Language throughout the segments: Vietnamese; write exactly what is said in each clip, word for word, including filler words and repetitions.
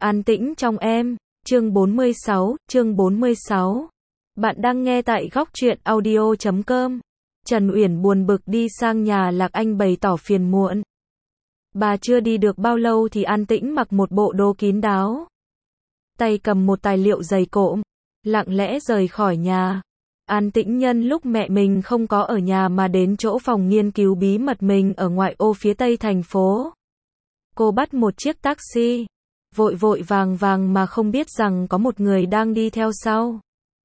An tĩnh trong em, chương bốn mươi sáu, chương bốn mươi sáu. Bạn đang nghe tại góc truyện audio chấm com. Trần Uyển buồn bực đi sang nhà Lạc Anh bày tỏ phiền muộn. Bà chưa đi được bao lâu thì An Tĩnh mặc một bộ đồ kín đáo. Tay cầm một tài liệu dày cộm, lặng lẽ rời khỏi nhà. An Tĩnh nhân lúc mẹ mình không có ở nhà mà đến chỗ phòng nghiên cứu bí mật mình ở ngoại ô phía tây thành phố. Cô bắt một chiếc taxi, vội vội vàng vàng mà không biết rằng có một người đang đi theo sau.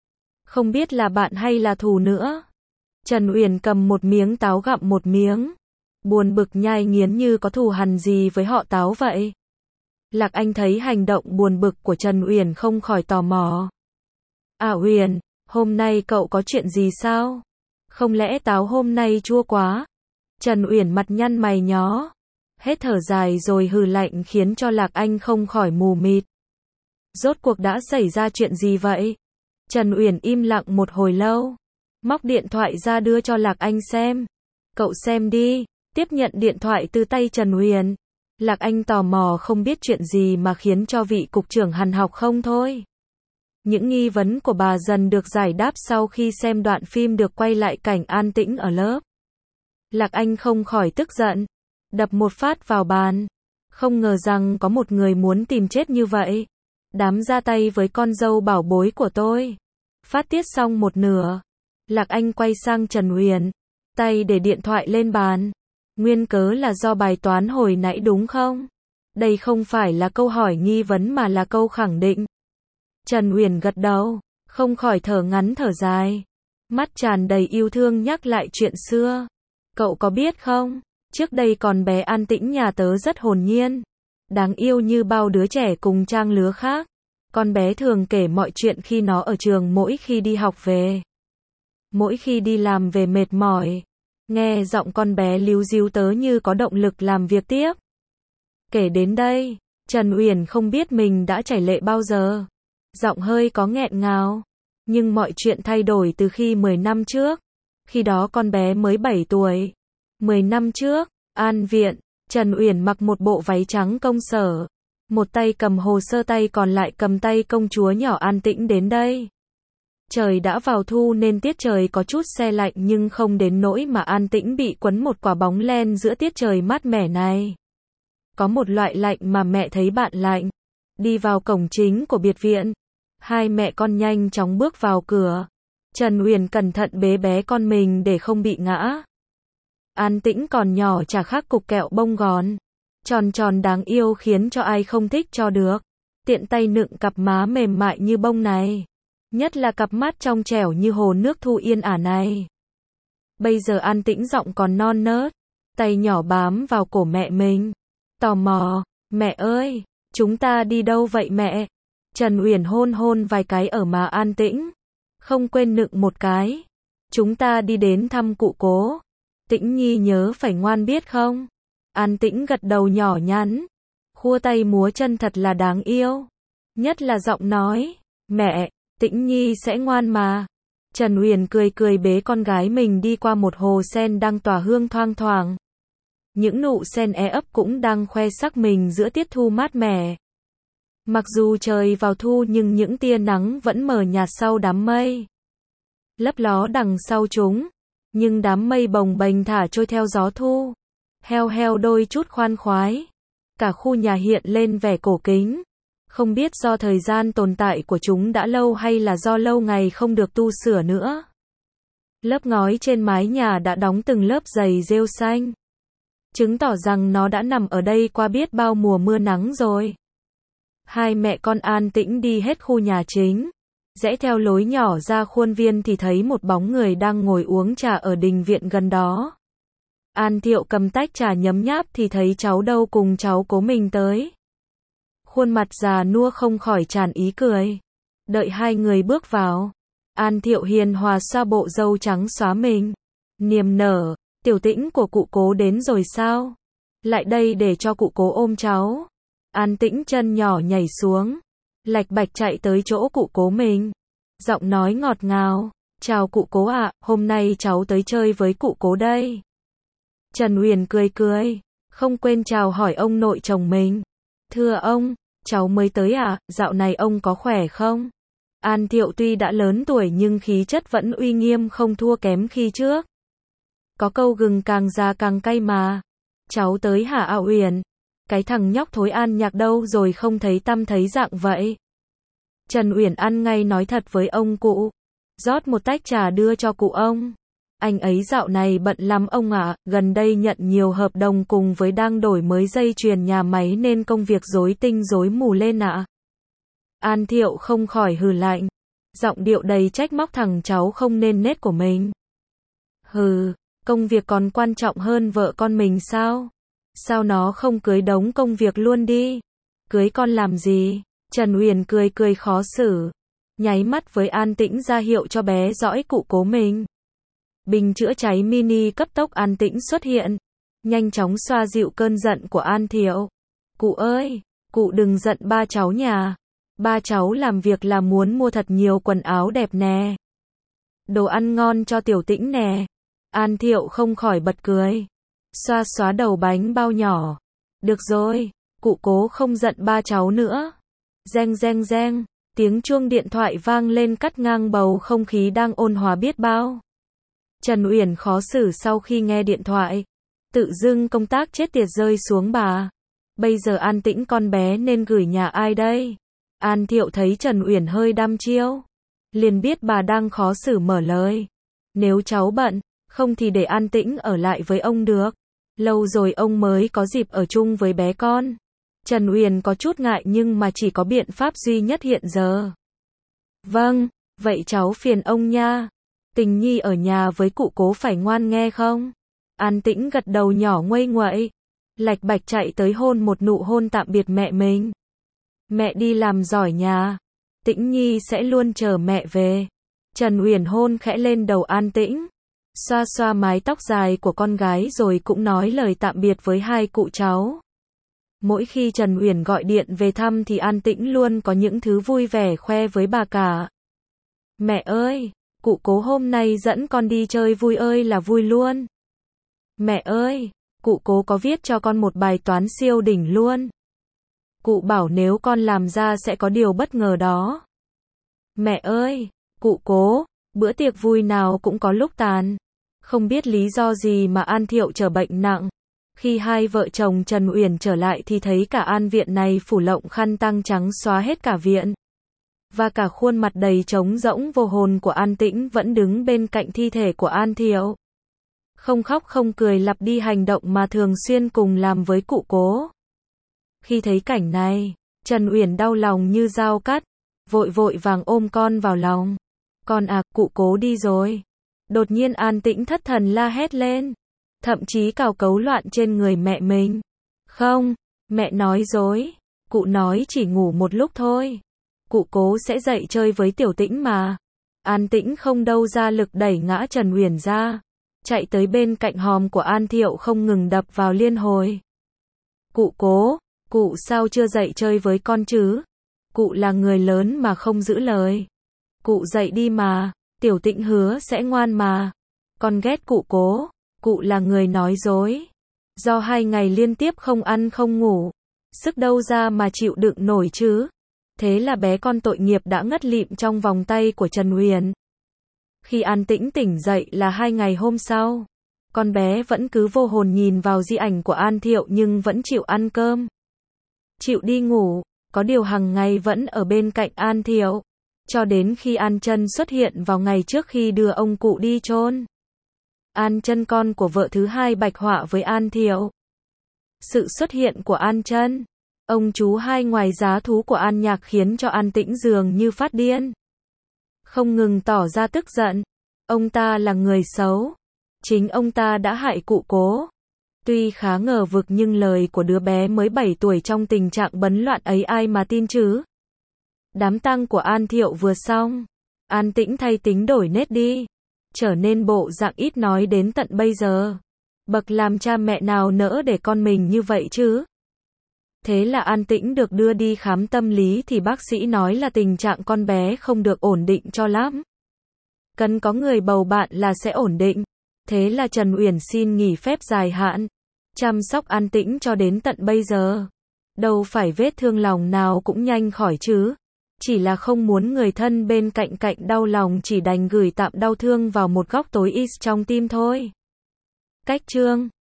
Không biết là bạn hay là thù nữa. Trần Uyển cầm một miếng táo gặm một miếng, buồn bực nhai nghiến như có thù hằn gì với họ táo vậy. Lạc Anh thấy hành động buồn bực của Trần Uyển không khỏi tò mò. À Uyển, hôm nay cậu có chuyện gì sao? Không lẽ táo hôm nay chua quá? Trần Uyển mặt nhăn mày nhó, hết thở dài rồi hừ lạnh khiến cho Lạc Anh không khỏi mù mịt. Rốt cuộc đã xảy ra chuyện gì vậy? Trần Uyển im lặng một hồi lâu, móc điện thoại ra đưa cho Lạc Anh xem. Cậu xem đi. Tiếp nhận điện thoại từ tay Trần Uyển, Lạc Anh tò mò không biết chuyện gì mà khiến cho vị cục trưởng hằn học không thôi. Những nghi vấn của bà dần được giải đáp sau khi xem đoạn phim được quay lại cảnh An Tĩnh ở lớp. Lạc Anh không khỏi tức giận, đập một phát vào bàn. Không ngờ rằng có một người muốn tìm chết như vậy. Dám ra tay với con dâu bảo bối của tôi. Phát tiết xong một nửa, Lạc Anh quay sang Trần Uyển, tay để điện thoại lên bàn. Nguyên cớ là do bài toán hồi nãy đúng không? Đây không phải là câu hỏi nghi vấn mà là câu khẳng định. Trần Uyển gật đầu, không khỏi thở ngắn thở dài, mắt tràn đầy yêu thương nhắc lại chuyện xưa. Cậu có biết không, trước đây còn bé An Tĩnh nhà tớ rất hồn nhiên, đáng yêu như bao đứa trẻ cùng trang lứa khác. Con bé thường kể mọi chuyện khi nó ở trường mỗi khi đi học về. Mỗi khi đi làm về mệt mỏi, nghe giọng con bé líu díu tớ như có động lực làm việc tiếp. Kể đến đây, Trần Uyển không biết mình đã chảy lệ bao giờ. Giọng hơi có nghẹn ngào. Nhưng mọi chuyện thay đổi từ khi mười năm trước. Khi đó con bé mới bảy tuổi. mười năm trước, An viện, Trần Uyển mặc một bộ váy trắng công sở. Một tay cầm hồ sơ, tay còn lại cầm tay công chúa nhỏ An Tĩnh đến đây. Trời đã vào thu nên tiết trời có chút se lạnh nhưng không đến nỗi mà An Tĩnh bị quấn một quả bóng len giữa tiết trời mát mẻ này. Có một loại lạnh mà mẹ thấy bạn lạnh. Đi vào cổng chính của biệt viện, hai mẹ con nhanh chóng bước vào cửa. Trần Uyển cẩn thận bế bé con mình để không bị ngã. An Tĩnh còn nhỏ chả khác cục kẹo bông gòn, tròn tròn đáng yêu khiến cho ai không thích cho được. Tiện tay nựng cặp má mềm mại như bông này. Nhất là cặp mắt trong trẻo như hồ nước thu yên ả này. Bây giờ An Tĩnh giọng còn non nớt, tay nhỏ bám vào cổ mẹ mình. Tò mò, mẹ ơi, chúng ta đi đâu vậy mẹ? Trần Uyển hôn hôn vài cái ở má An Tĩnh, không quên nựng một cái. Chúng ta đi đến thăm cụ cố. Tĩnh Nhi nhớ phải ngoan biết không? An Tĩnh gật đầu nhỏ nhắn, khua tay múa chân thật là đáng yêu. Nhất là giọng nói, mẹ, Tĩnh Nhi sẽ ngoan mà. Trần Uyển cười cười bế con gái mình đi qua một hồ sen đang tỏa hương thoang thoảng. Những nụ sen é ấp cũng đang khoe sắc mình giữa tiết thu mát mẻ. Mặc dù trời vào thu nhưng những tia nắng vẫn mờ nhạt sau đám mây lấp ló đằng sau chúng. Nhưng đám mây bồng bềnh thả trôi theo gió thu, heo heo đôi chút khoan khoái. Cả khu nhà hiện lên vẻ cổ kính. Không biết do thời gian tồn tại của chúng đã lâu hay là do lâu ngày không được tu sửa nữa. Lớp ngói trên mái nhà đã đóng từng lớp dày rêu xanh, chứng tỏ rằng nó đã nằm ở đây qua biết bao mùa mưa nắng rồi. Hai mẹ con An Tĩnh đi hết khu nhà chính, rẽ theo lối nhỏ ra khuôn viên thì thấy một bóng người đang ngồi uống trà ở đình viện gần đó. An Thiệu cầm tách trà nhấm nháp thì thấy cháu Đâu cùng cháu Cố mình tới. Khuôn mặt già nua không khỏi tràn ý cười. Đợi hai người bước vào, An Thiệu hiền hòa xoa bộ râu trắng xóa mình, niềm nở, tiểu Tĩnh của cụ Cố đến rồi sao? Lại đây để cho cụ Cố ôm cháu. An Tĩnh chân nhỏ nhảy xuống, lạch bạch chạy tới chỗ cụ Cố mình. Giọng nói ngọt ngào, chào cụ Cố ạ, hôm nay cháu tới chơi với cụ Cố đây. Trần Uyển cười cười, không quên chào hỏi ông nội chồng mình. Thưa ông, cháu mới tới à, dạo này ông có khỏe không? An Thiệu tuy đã lớn tuổi nhưng khí chất vẫn uy nghiêm không thua kém khi trước. Có câu gừng càng già càng cay mà. Cháu tới hả A Uyển? Cái thằng nhóc thối An Nhạc đâu rồi không thấy tăm thấy dạng vậy? Trần Uyển ăn ngay nói thật với ông cụ. Rót một tách trà đưa cho cụ ông. Anh ấy dạo này bận lắm ông ạ, gần đây nhận nhiều hợp đồng cùng với đang đổi mới dây chuyền nhà máy nên công việc rối tinh rối mù lên ạ. An Thiệu không khỏi hừ lạnh. Giọng điệu đầy trách móc thằng cháu không nên nết của mình. Hừ, công việc còn quan trọng hơn vợ con mình sao? Sao nó không cưới đống công việc luôn đi? Cưới con làm gì? Trần Uyển cười cười khó xử. Nháy mắt với An Tĩnh ra hiệu cho bé dõi cụ cố mình. Bình chữa cháy mini cấp tốc An Tĩnh xuất hiện. Nhanh chóng xoa dịu cơn giận của An Thiệu. Cụ ơi, cụ đừng giận ba cháu nhà. Ba cháu làm việc là muốn mua thật nhiều quần áo đẹp nè. Đồ ăn ngon cho Tiểu Tĩnh nè. An Thiệu không khỏi bật cười. Xoa xóa đầu bánh bao nhỏ. Được rồi, cụ cố không giận ba cháu nữa. Reng reng reng, tiếng chuông điện thoại vang lên cắt ngang bầu không khí đang ôn hòa biết bao. Trần Uyển khó xử sau khi nghe điện thoại. Tự dưng công tác chết tiệt rơi xuống bà. Bây giờ An Tĩnh con bé nên gửi nhà ai đây? An Thiệu thấy Trần Uyển hơi đăm chiêu. Liền biết bà đang khó xử mở lời. Nếu cháu bận, không thì để An Tĩnh ở lại với ông được. Lâu rồi ông mới có dịp ở chung với bé con. Trần Uyển có chút ngại nhưng mà chỉ có biện pháp duy nhất hiện giờ. Vâng, vậy cháu phiền ông nha. Tình Nhi ở nhà với cụ cố phải ngoan nghe không? An Tĩnh gật đầu nhỏ nguây nguậy. Lạch bạch chạy tới hôn một nụ hôn tạm biệt mẹ mình. Mẹ đi làm giỏi nhà. Tĩnh Nhi sẽ luôn chờ mẹ về. Trần Uyển hôn khẽ lên đầu An Tĩnh. Xoa xoa mái tóc dài của con gái rồi cũng nói lời tạm biệt với hai cụ cháu. Mỗi khi Trần Uyển gọi điện về thăm thì An Tĩnh luôn có những thứ vui vẻ khoe với bà cả. Mẹ ơi, cụ cố hôm nay dẫn con đi chơi vui ơi là vui luôn. Mẹ ơi, cụ cố có viết cho con một bài toán siêu đỉnh luôn. Cụ bảo nếu con làm ra sẽ có điều bất ngờ đó. Mẹ ơi, cụ cố, bữa tiệc vui nào cũng có lúc tàn. Không biết lý do gì mà An Thiệu trở bệnh nặng. Khi hai vợ chồng Trần Uyển trở lại thì thấy cả An viện này phủ lộng khăn tang trắng xóa hết cả viện. Và cả khuôn mặt đầy trống rỗng vô hồn của An Tĩnh vẫn đứng bên cạnh thi thể của An Thiệu. Không khóc không cười lặp đi hành động mà thường xuyên cùng làm với cụ cố. Khi thấy cảnh này, Trần Uyển đau lòng như dao cắt, vội vội vàng ôm con vào lòng. Con à, cụ cố đi rồi. Đột nhiên An Tĩnh thất thần la hét lên. Thậm chí cào cấu loạn trên người mẹ mình. Không, mẹ nói dối. Cụ nói chỉ ngủ một lúc thôi. Cụ cố sẽ dậy chơi với Tiểu Tĩnh mà. An Tĩnh không đâu ra lực đẩy ngã Trần Uyển ra. Chạy tới bên cạnh hòm của An Thiệu không ngừng đập vào liên hồi. Cụ cố, cụ sao chưa dậy chơi với con chứ? Cụ là người lớn mà không giữ lời. Cụ dậy đi mà, Tiểu Tĩnh hứa sẽ ngoan mà. Con ghét cụ cố, cụ là người nói dối. Do hai ngày liên tiếp không ăn không ngủ, sức đâu ra mà chịu đựng nổi chứ. Thế là bé con tội nghiệp đã ngất lịm trong vòng tay của Trần Uyển. Khi An Tĩnh tỉnh dậy là hai ngày hôm sau. Con bé vẫn cứ vô hồn nhìn vào di ảnh của An Thiệu nhưng vẫn chịu ăn cơm. Chịu đi ngủ, có điều hàng ngày vẫn ở bên cạnh An Thiệu. Cho đến khi An Chân xuất hiện vào ngày trước khi đưa ông cụ đi chôn. An Chân con của vợ thứ hai bạch họa với An Thiệu. Sự xuất hiện của An Chân, ông chú hai ngoài giá thú của An Nhạc khiến cho An Tĩnh dường như phát điên. Không ngừng tỏ ra tức giận. Ông ta là người xấu. Chính ông ta đã hại cụ cố. Tuy khá ngờ vực nhưng lời của đứa bé mới bảy tuổi trong tình trạng bấn loạn ấy ai mà tin chứ. Đám tang của An Thiệu vừa xong. An Tĩnh thay tính đổi nết đi. Trở nên bộ dạng ít nói đến tận bây giờ. Bậc làm cha mẹ nào nỡ để con mình như vậy chứ. Thế là An Tĩnh được đưa đi khám tâm lý thì bác sĩ nói là tình trạng con bé không được ổn định cho lắm. Cần có người bầu bạn là sẽ ổn định. Thế là Trần Uyển xin nghỉ phép dài hạn, chăm sóc An Tĩnh cho đến tận bây giờ. Đâu phải vết thương lòng nào cũng nhanh khỏi chứ. Chỉ là không muốn người thân bên cạnh cạnh đau lòng, chỉ đành gửi tạm đau thương vào một góc tối is trong tim thôi. Cách chương